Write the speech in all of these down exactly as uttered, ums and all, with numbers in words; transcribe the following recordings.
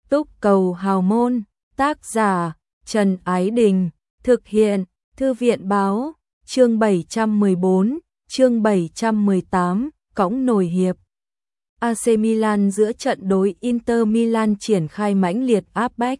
Túc cầu hào môn, tác giả Trần Ái Đình, thực hiện Thư viện báo, chương bảy trăm mười bốn, chương bảy trăm mười tám, cõng nổi hiệp. a xê Milan giữa trận đối Inter Milan triển khai mãnh liệt áp bách.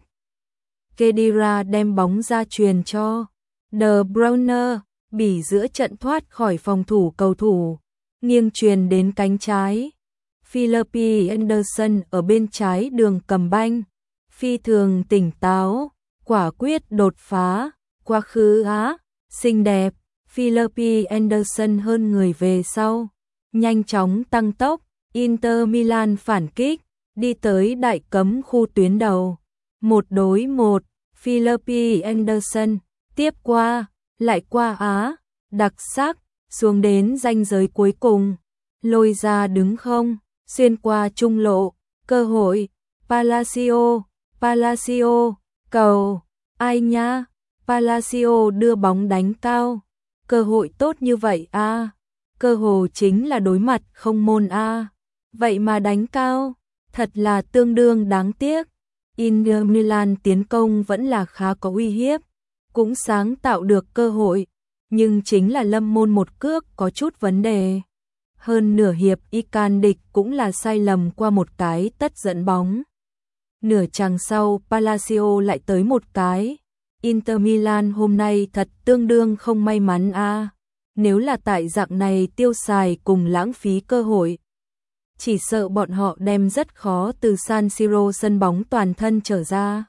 Khedira đem bóng ra truyền cho De Bruyne, Bỉ giữa trận thoát khỏi phòng thủ cầu thủ, nghiêng truyền đến cánh trái. Philippi Anderson ở bên trái đường cầm banh, phi thường tỉnh táo, quả quyết đột phá, quá khứ á, xinh đẹp. Philippi Anderson hơn người về sau, nhanh chóng tăng tốc. Inter Milan phản kích, đi tới đại cấm khu tuyến đầu, một đối một. Philippi Anderson tiếp qua, lại qua á, đặc sắc, xuống đến ranh giới cuối cùng, lôi ra đứng không, xuyên qua trung lộ, cơ hội. Palacio, Palacio, cầu, ai nha, Palacio đưa bóng đánh cao, cơ hội tốt như vậy a, à. Cơ hội chính là đối mặt không môn a, à. Vậy mà đánh cao, thật là tương đương đáng tiếc. Inter Milan tiến công vẫn là khá có uy hiếp, cũng sáng tạo được cơ hội, nhưng chính là lâm môn một cước có chút vấn đề. Hơn nửa hiệp Ican địch cũng là sai lầm qua một cái tất dẫn bóng. Nửa chặng sau Palacio lại tới một cái. Inter Milan hôm nay thật tương đương không may mắn a. À. Nếu là tại dạng này tiêu xài cùng lãng phí cơ hội, chỉ sợ bọn họ đem rất khó từ San Siro sân bóng toàn thân trở ra.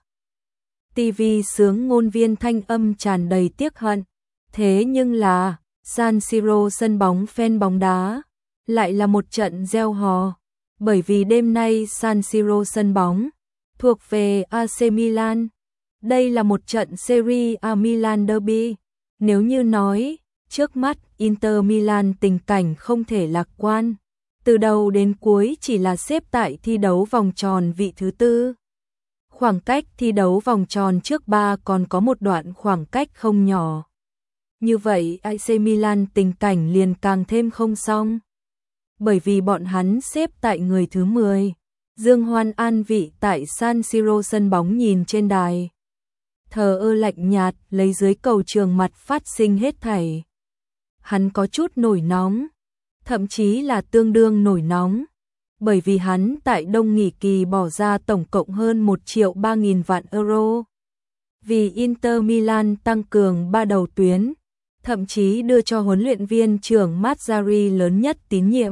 ti vi sướng ngôn viên thanh âm tràn đầy tiếc hận. Thế nhưng là San Siro sân bóng fan bóng đá lại là một trận gieo hò, bởi vì đêm nay San Siro sân bóng thuộc về a xê Milan. Đây là một trận Serie A Milan Derby. Nếu như nói trước mắt Inter Milan tình cảnh không thể lạc quan, từ đầu đến cuối chỉ là xếp tại thi đấu vòng tròn vị thứ tư. Khoảng cách thi đấu vòng tròn trước ba còn có một đoạn khoảng cách không nhỏ. Như vậy a xê Milan tình cảnh liền càng thêm không xong. Bởi vì bọn hắn xếp tại người thứ mười. Dương Hoan an vị tại San Siro sân bóng nhìn trên đài, thờ ơ lạnh nhạt lấy dưới cầu trường mặt phát sinh hết thảy. Hắn có chút nổi nóng, thậm chí là tương đương nổi nóng, bởi vì hắn tại đông nghỉ kỳ bỏ ra tổng cộng hơn một triệu ba nghìn vạn euro. Vì Inter Milan tăng cường ba đầu tuyến, thậm chí đưa cho huấn luyện viên trưởng Mazzarri lớn nhất tín nhiệm,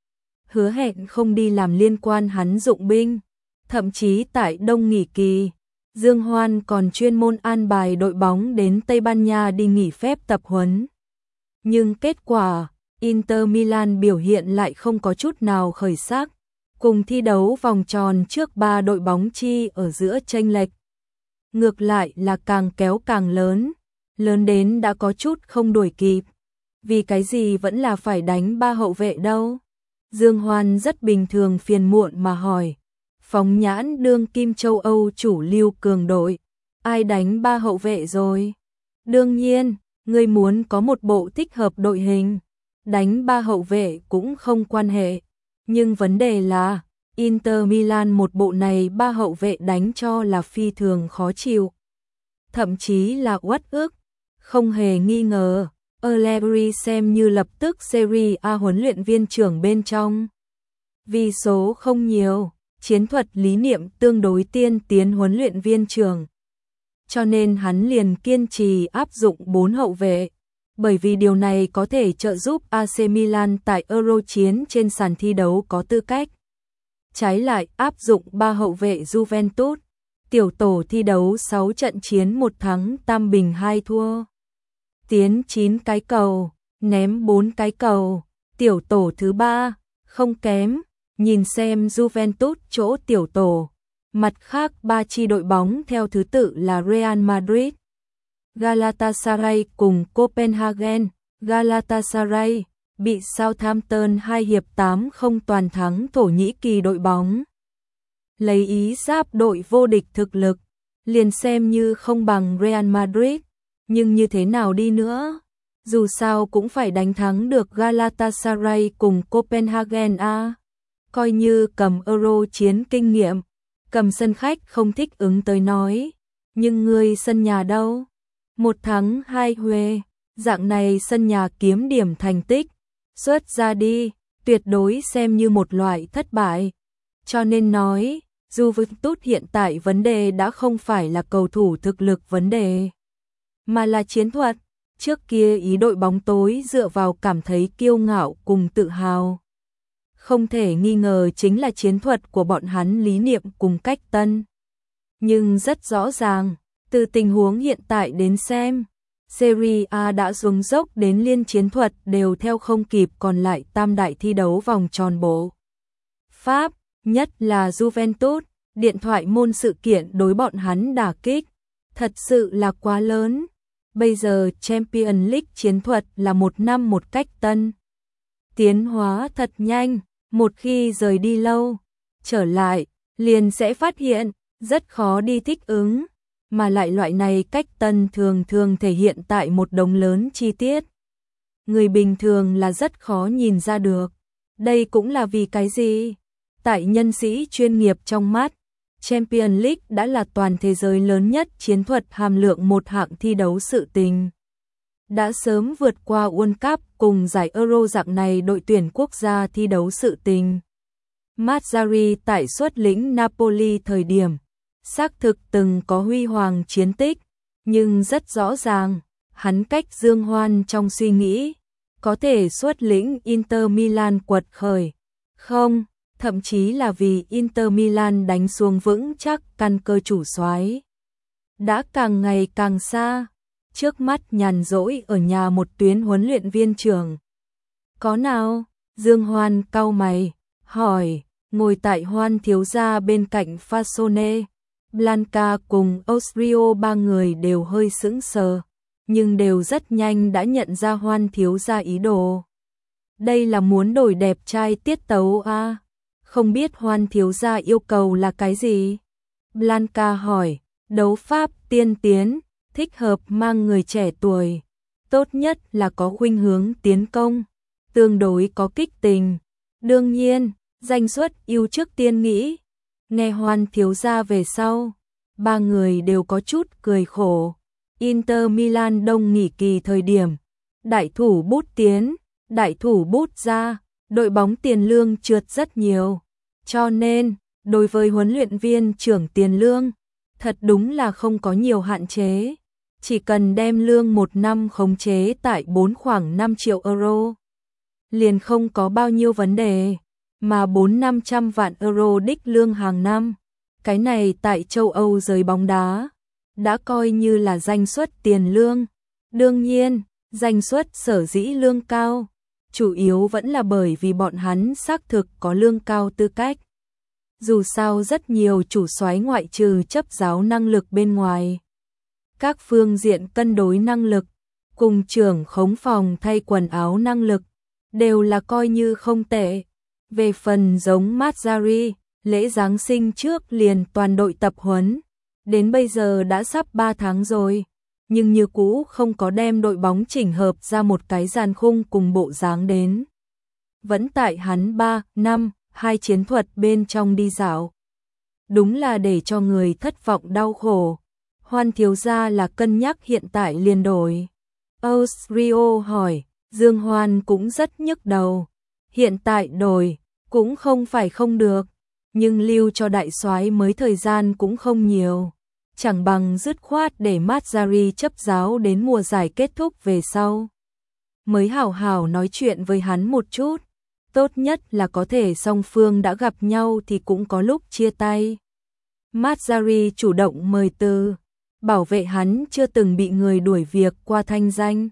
hứa hẹn không đi làm liên quan hắn dụng binh. Thậm chí tại đông nghỉ kỳ, Dương Hoan còn chuyên môn an bài đội bóng đến Tây Ban Nha đi nghỉ phép tập huấn. Nhưng kết quả, Inter Milan biểu hiện lại không có chút nào khởi sắc, cùng thi đấu vòng tròn trước ba đội bóng chi ở giữa chênh lệch. Ngược lại là càng kéo càng lớn, lớn đến đã có chút không đuổi kịp. Vì cái gì vẫn là phải đánh ba hậu vệ đâu? Dương Hoan rất bình thường phiền muộn mà hỏi. Phóng nhãn đương kim châu Âu chủ lưu cường đội, ai đánh ba hậu vệ rồi? Đương nhiên, ngươi muốn có một bộ thích hợp đội hình, đánh ba hậu vệ cũng không quan hệ. Nhưng vấn đề là, Inter Milan một bộ này ba hậu vệ đánh cho là phi thường khó chịu. Thậm chí là uất ức, không hề nghi ngờ. Allegri xem như lập tức Serie A huấn luyện viên trưởng bên trong. Vì số không nhiều, chiến thuật lý niệm tương đối tiên tiến huấn luyện viên trưởng, cho nên hắn liền kiên trì áp dụng bốn hậu vệ, bởi vì điều này có thể trợ giúp a xê Milan tại Euro chiến trên sàn thi đấu có tư cách. Trái lại áp dụng ba hậu vệ Juventus, tiểu tổ thi đấu sáu trận chiến một thắng tam bình hai thua, tiến chín cái cầu, ném bốn cái cầu, tiểu tổ thứ ba, không kém. Nhìn xem Juventus chỗ tiểu tổ, mặt khác ba chi đội bóng theo thứ tự là Real Madrid, Galatasaray cùng Copenhagen. Galatasaray bị Southampton hai hiệp tám không toàn thắng Thổ Nhĩ Kỳ đội bóng. Lấy ý giáp đội vô địch thực lực, liền xem như không bằng Real Madrid, nhưng như thế nào đi nữa, dù sao cũng phải đánh thắng được Galatasaray cùng Copenhagen a. Coi như cầm Euro chiến kinh nghiệm, cầm sân khách không thích ứng tới nói, nhưng ngươi sân nhà đâu? Một thắng hai huề, dạng này sân nhà kiếm điểm thành tích, xuất ra đi, tuyệt đối xem như một loại thất bại. Cho nên nói, Juventus hiện tại vấn đề đã không phải là cầu thủ thực lực vấn đề, mà là chiến thuật. Trước kia ý đội bóng tối dựa vào cảm thấy kiêu ngạo cùng tự hào. Không thể nghi ngờ chính là chiến thuật của bọn hắn lý niệm cùng cách tân. Nhưng rất rõ ràng, từ tình huống hiện tại đến xem, Serie A đã xuống dốc đến liên chiến thuật đều theo không kịp còn lại tam đại thi đấu vòng tròn bộ. Pháp, nhất là Juventus, điện thoại môn sự kiện đối bọn hắn đả kích, thật sự là quá lớn. Bây giờ Champions League chiến thuật là một năm một cách tân. Tiến hóa thật nhanh, một khi rời đi lâu, trở lại, liền sẽ phát hiện, rất khó đi thích ứng, mà lại loại này cách tân thường thường thể hiện tại một đống lớn chi tiết. Người bình thường là rất khó nhìn ra được. Đây cũng là vì cái gì? Tại nhân sĩ chuyên nghiệp trong mắt, Champions League đã là toàn thế giới lớn nhất chiến thuật hàm lượng một hạng thi đấu sự tình. Đã sớm vượt qua World Cup cùng giải Euro dạng này đội tuyển quốc gia thi đấu sự tình. Mazzarri tại xuất lĩnh Napoli thời điểm, xác thực từng có huy hoàng chiến tích, nhưng rất rõ ràng, hắn cách Dương Hoan trong suy nghĩ, có thể xuất lĩnh Inter Milan quật khởi. Không, thậm chí là vì Inter Milan đánh xuống vững chắc căn cơ chủ soái. Đã càng ngày càng xa, trước mắt nhàn rỗi ở nhà một tuyến huấn luyện viên trưởng. Có nào? Dương Hoan cau mày, hỏi, ngồi tại Hoan thiếu gia bên cạnh Fasone, Blanca cùng Austrio ba người đều hơi sững sờ, nhưng đều rất nhanh đã nhận ra Hoan thiếu gia ý đồ. Đây là muốn đổi đẹp trai tiết tấu à? Không biết Hoan thiếu gia yêu cầu là cái gì? Blanca hỏi, đấu pháp tiên tiến, thích hợp mang người trẻ tuổi, tốt nhất là có khuynh hướng tiến công, tương đối có kích tình. Đương nhiên, danh xuất yêu trước tiên nghĩ. Nghe Hoan thiếu gia về sau, ba người đều có chút cười khổ. Inter Milan đông nghỉ kỳ thời điểm, đại thủ bút tiến, đại thủ bút ra, đội bóng tiền lương trượt rất nhiều. Cho nên, đối với huấn luyện viên trưởng tiền lương, thật đúng là không có nhiều hạn chế. Chỉ cần đem lương một năm khống chế tại bốn khoảng năm triệu euro, liền không có bao nhiêu vấn đề, mà bốn năm trăm vạn euro đích lương hàng năm. Cái này tại châu Âu giới bóng đá, đã coi như là danh suất tiền lương. Đương nhiên, danh suất sở dĩ lương cao, chủ yếu vẫn là bởi vì bọn hắn xác thực có lương cao tư cách. Dù sao rất nhiều chủ soái ngoại trừ chấp giáo năng lực bên ngoài, các phương diện cân đối năng lực, cùng trưởng khống phòng thay quần áo năng lực, đều là coi như không tệ. Về phần giống Mazzarri, lễ Giáng sinh trước liền toàn đội tập huấn, đến bây giờ đã sắp ba tháng rồi, nhưng như cũ không có đem đội bóng chỉnh hợp ra một cái dàn khung cùng bộ dáng đến. Vẫn tại hắn ba, năm, hai chiến thuật bên trong đi dạo. Đúng là để cho người thất vọng đau khổ. Hoan thiếu gia là cân nhắc hiện tại liền đổi. Austrio hỏi, Dương Hoan cũng rất nhức đầu. Hiện tại đổi, cũng không phải không được, nhưng lưu cho đại soái mới thời gian cũng không nhiều. Chẳng bằng dứt khoát để Mazzarri chấp giáo đến mùa giải kết thúc về sau. Mới hảo hảo nói chuyện với hắn một chút. Tốt nhất là có thể song phương đã gặp nhau thì cũng có lúc chia tay. Mazzarri chủ động mời từ, bảo vệ hắn chưa từng bị người đuổi việc qua thanh danh.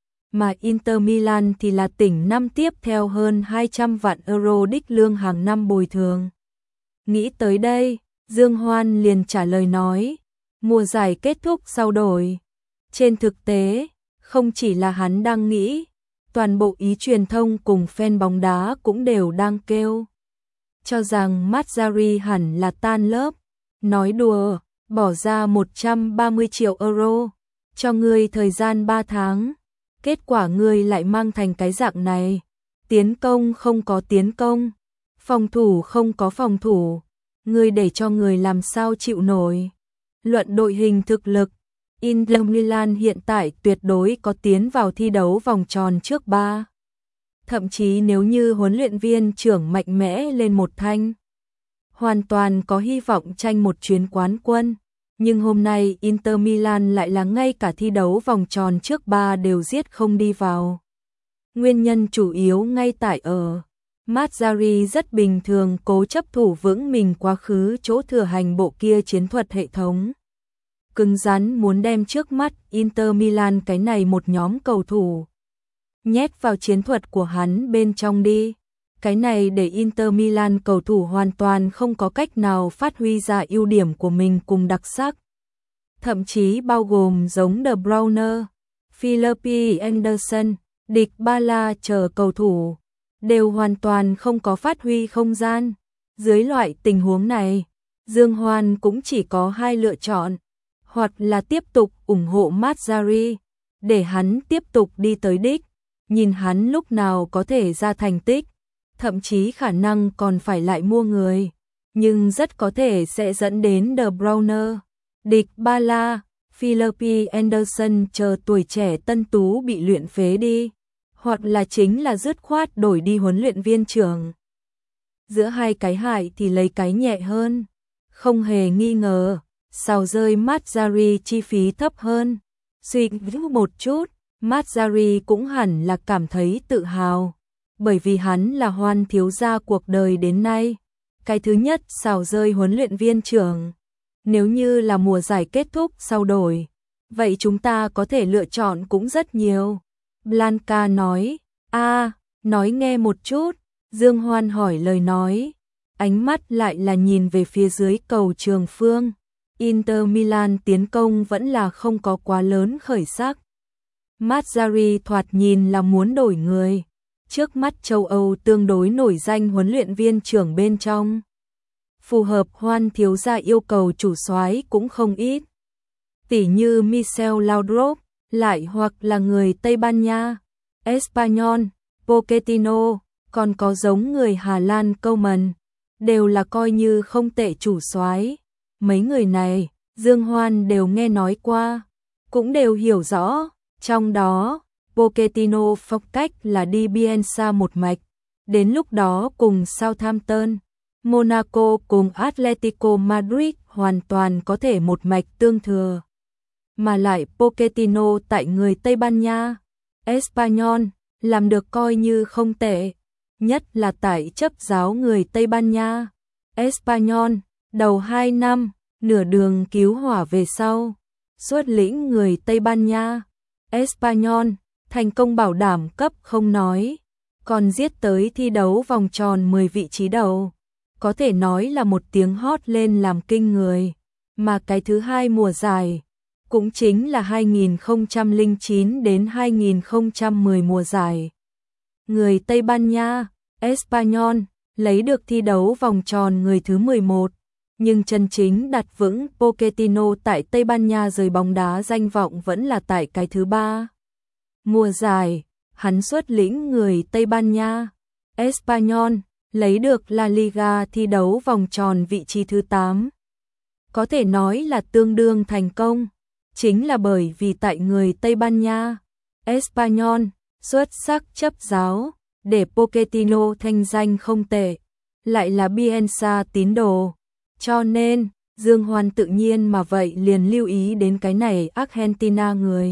Mà Inter Milan thì là tỉnh năm tiếp theo hơn hai trăm vạn euro đích lương hàng năm bồi thường. Nghĩ tới đây, Dương Hoan liền trả lời nói, mùa giải kết thúc sau đổi. Trên thực tế, không chỉ là hắn đang nghĩ, toàn bộ ý truyền thông cùng fan bóng đá cũng đều đang kêu. Cho rằng Mazzarri hẳn là tan lớp, nói đùa, bỏ ra một trăm ba mươi triệu euro, cho ngươi thời gian ba tháng. Kết quả ngươi lại mang thành cái dạng này, tiến công không có tiến công, phòng thủ không có phòng thủ, Người để cho người làm sao chịu nổi. Luận đội hình thực lực, Inter Milan hiện tại tuyệt đối có tiến vào thi đấu vòng tròn trước ba. Thậm chí nếu như huấn luyện viên trưởng mạnh mẽ lên một thanh, hoàn toàn có hy vọng tranh một chuyến quán quân. Nhưng hôm nay Inter Milan lại là ngay cả thi đấu vòng tròn trước ba đều giết không đi vào. Nguyên nhân chủ yếu ngay tại ở Mazzarri rất bình thường cố chấp thủ vững mình quá khứ chỗ thừa hành bộ kia chiến thuật hệ thống. Cứng rắn muốn đem trước mắt Inter Milan cái này một nhóm cầu thủ nhét vào chiến thuật của hắn bên trong đi. Cái này để Inter Milan cầu thủ hoàn toàn không có cách nào phát huy ra ưu điểm của mình cùng đặc sắc. Thậm chí bao gồm giống De Bruyne, Philippi Anderson, Dybala chờ cầu thủ, đều hoàn toàn không có phát huy không gian. Dưới loại tình huống này, Dương Hoan cũng chỉ có hai lựa chọn, hoặc là tiếp tục ủng hộ Mazzarri, để hắn tiếp tục đi tới đích, nhìn hắn lúc nào có thể ra thành tích, thậm chí khả năng còn phải lại mua người, nhưng rất có thể sẽ dẫn đến De Bruyne, Dybala, Philippi Anderson chờ tuổi trẻ tân tú bị luyện phế đi, hoặc là chính là dứt khoát đổi đi huấn luyện viên trưởng. Giữa hai cái hại thì lấy cái nhẹ hơn, không hề nghi ngờ, sao rơi Mazzarri chi phí thấp hơn. Suy nghĩ một chút, Mazzarri cũng hẳn là cảm thấy tự hào, bởi vì hắn là Hoan thiếu gia cuộc đời đến nay. Cái thứ nhất xào rơi huấn luyện viên trưởng. Nếu như là mùa giải kết thúc sau đổi, vậy chúng ta có thể lựa chọn cũng rất nhiều. Blanca nói, a à, nói nghe một chút. Dương Hoan hỏi lời nói, ánh mắt lại là nhìn về phía dưới cầu Trường Phương. Inter Milan tiến công vẫn là không có quá lớn khởi sắc. Mazzarri thoạt nhìn là muốn đổi người. Trước mắt châu Âu tương đối nổi danh huấn luyện viên trưởng bên trong. Phù hợp Hoan thiếu gia yêu cầu chủ soái cũng không ít. Tỷ như Michel Laudrup, lại hoặc là người Tây Ban Nha, Espanyol, Pochettino, còn có giống người Hà Lan Koeman, đều là coi như không tệ chủ soái. Mấy người này, Dương Hoan đều nghe nói qua, cũng đều hiểu rõ, trong đó, Pochettino phong cách là đi Bielsa một mạch, đến lúc đó cùng Southampton, Monaco cùng Atletico Madrid hoàn toàn có thể một mạch tương thừa. Mà lại Pochettino tại người Tây Ban Nha, Espanyol, làm được coi như không tệ, nhất là tại chấp giáo người Tây Ban Nha, Espanyol, đầu hai năm, nửa đường cứu hỏa về sau, xuất lĩnh người Tây Ban Nha, Espanyol, thành công bảo đảm cấp không nói, còn giết tới thi đấu vòng tròn mười vị trí đầu, có thể nói là một tiếng hót lên làm kinh người. Mà cái thứ hai mùa giải, cũng chính là hai nghìn không trăm lẻ chín đến hai nghìn không trăm mười mùa giải. Người Tây Ban Nha, Espanyol, lấy được thi đấu vòng tròn người thứ mười một, nhưng chân chính đặt vững Pochettino tại Tây Ban Nha rời bóng đá danh vọng vẫn là tại cái thứ ba. Mùa giải, hắn xuất lĩnh người Tây Ban Nha, Espanyol, lấy được La Liga thi đấu vòng tròn vị trí thứ tám. Có thể nói là tương đương thành công, chính là bởi vì tại người Tây Ban Nha, Espanyol, xuất sắc chấp giáo, để Pochettino thanh danh không tệ, lại là Bielsa tín đồ. Cho nên, Dương Hoan tự nhiên mà vậy liền lưu ý đến cái này Argentina người.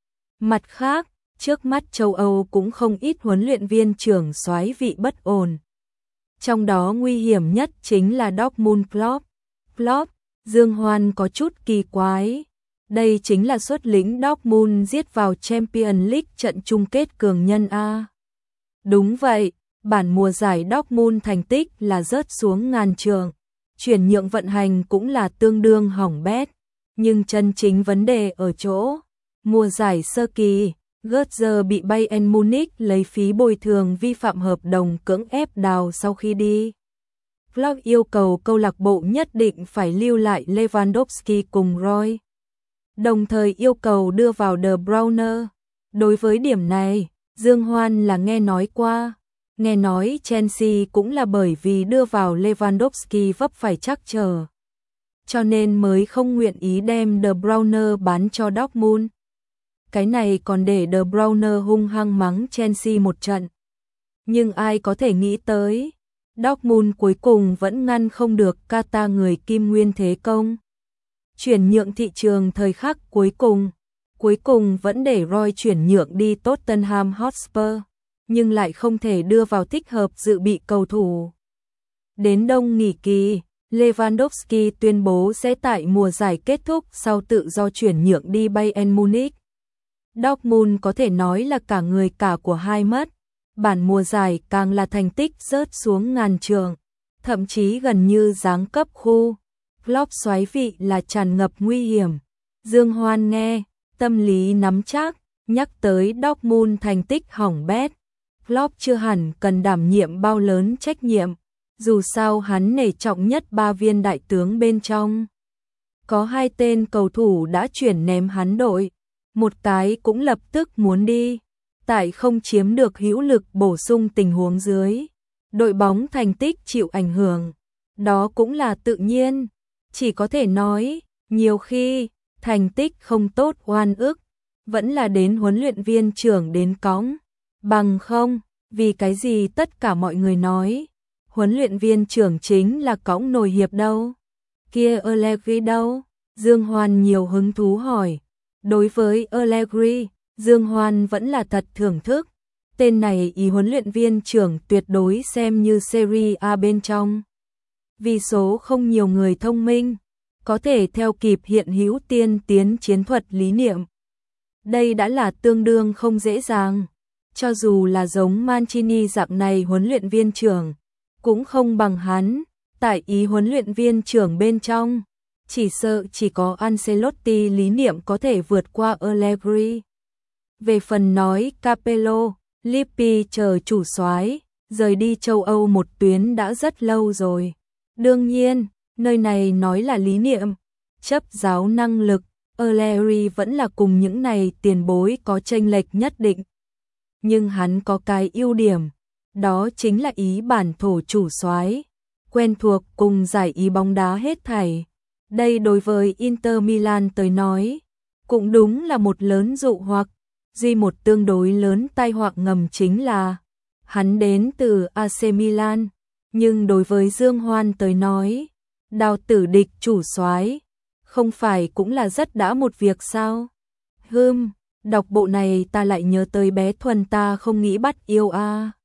Mặt khác, trước mắt châu Âu cũng không ít huấn luyện viên trưởng soái vị bất ổn. Trong đó nguy hiểm nhất chính là Dortmund Klopp. Klopp, Dương Hoan có chút kỳ quái. Đây chính là xuất lĩnh Dortmund giết vào Champions League trận chung kết cường nhân A. Đúng vậy, bản mùa giải Dortmund thành tích là rớt xuống ngàn trường. Chuyển nhượng vận hành cũng là tương đương hỏng bét. Nhưng chân chính vấn đề ở chỗ, mùa giải sơ kỳ, Götze bị Bayern Munich lấy phí bồi thường vi phạm hợp đồng cưỡng ép đào sau khi đi. Klopp yêu cầu câu lạc bộ nhất định phải lưu lại Lewandowski cùng Roy, đồng thời yêu cầu đưa vào De Bruyne. Đối với điểm này, Dương Hoan là nghe nói qua, Nghe nói Chelsea cũng là bởi vì đưa vào Lewandowski vấp phải trắc trở, cho nên mới không nguyện ý đem De Bruyne bán cho Dortmund. Cái này còn để De Bruyne hung hăng mắng Chelsea một trận. Nhưng ai có thể nghĩ tới, Dortmund cuối cùng vẫn ngăn không được Qatar người Kim Nguyên thế công. Chuyển nhượng thị trường thời khắc cuối cùng, cuối cùng vẫn để Roy chuyển nhượng đi Tottenham Hotspur, nhưng lại không thể đưa vào thích hợp dự bị cầu thủ. Đến đông nghỉ kỳ, Lewandowski tuyên bố sẽ tại mùa giải kết thúc sau tự do chuyển nhượng đi Bayern Munich. Dortmund có thể nói là cả người cả của hai mất, bản mùa giải càng là thành tích rớt xuống ngàn trường, thậm chí gần như giáng cấp khu. Klopp xoáy vị là tràn ngập nguy hiểm. Dương Hoan nghe, tâm lý nắm chắc, nhắc tới Dortmund thành tích hỏng bét. Klopp chưa hẳn cần đảm nhiệm bao lớn trách nhiệm, dù sao hắn nể trọng nhất ba viên đại tướng bên trong. Có hai tên cầu thủ đã chuyển ném hắn đội, một cái cũng lập tức muốn đi, tại không chiếm được hữu lực bổ sung tình huống dưới. Đội bóng thành tích chịu ảnh hưởng, đó cũng là tự nhiên, chỉ có thể nói, nhiều khi, thành tích không tốt oan ức, vẫn là đến huấn luyện viên trưởng đến cõng, bằng không, vì cái gì tất cả mọi người nói, huấn luyện viên trưởng chính là cõng nồi hiệp đâu, kia Allegri đâu, Dương Hoan nhiều hứng thú hỏi. Đối với Allegri, Dương Hoan vẫn là thật thưởng thức, tên này ý huấn luyện viên trưởng tuyệt đối xem như Serie A bên trong. Vì số không nhiều người thông minh, có thể theo kịp hiện hữu tiên tiến chiến thuật lý niệm. Đây đã là tương đương không dễ dàng, cho dù là giống Mancini dạng này huấn luyện viên trưởng, cũng không bằng hắn, tại ý huấn luyện viên trưởng bên trong. Chỉ sợ chỉ có Ancelotti lý niệm có thể vượt qua Allegri. Về phần nói Capello, Lippi chờ chủ soái, rời đi châu Âu một tuyến đã rất lâu rồi. Đương nhiên, nơi này nói là lý niệm, chấp giáo năng lực, Allegri vẫn là cùng những này tiền bối có chênh lệch nhất định. Nhưng hắn có cái ưu điểm, đó chính là ý bản thổ chủ soái, quen thuộc cùng giải ý bóng đá hết thảy. Đây đối với Inter Milan tới nói, cũng đúng là một lớn dụ hoặc, duy một tương đối lớn tai họa ngầm chính là hắn đến từ a xê Milan, nhưng đối với Dương Hoan tới nói, đào tử địch chủ soái, không phải cũng là rất đã một việc sao? Hừm, đọc bộ này ta lại nhớ tới bé Thuần ta không nghĩ bắt yêu a. À.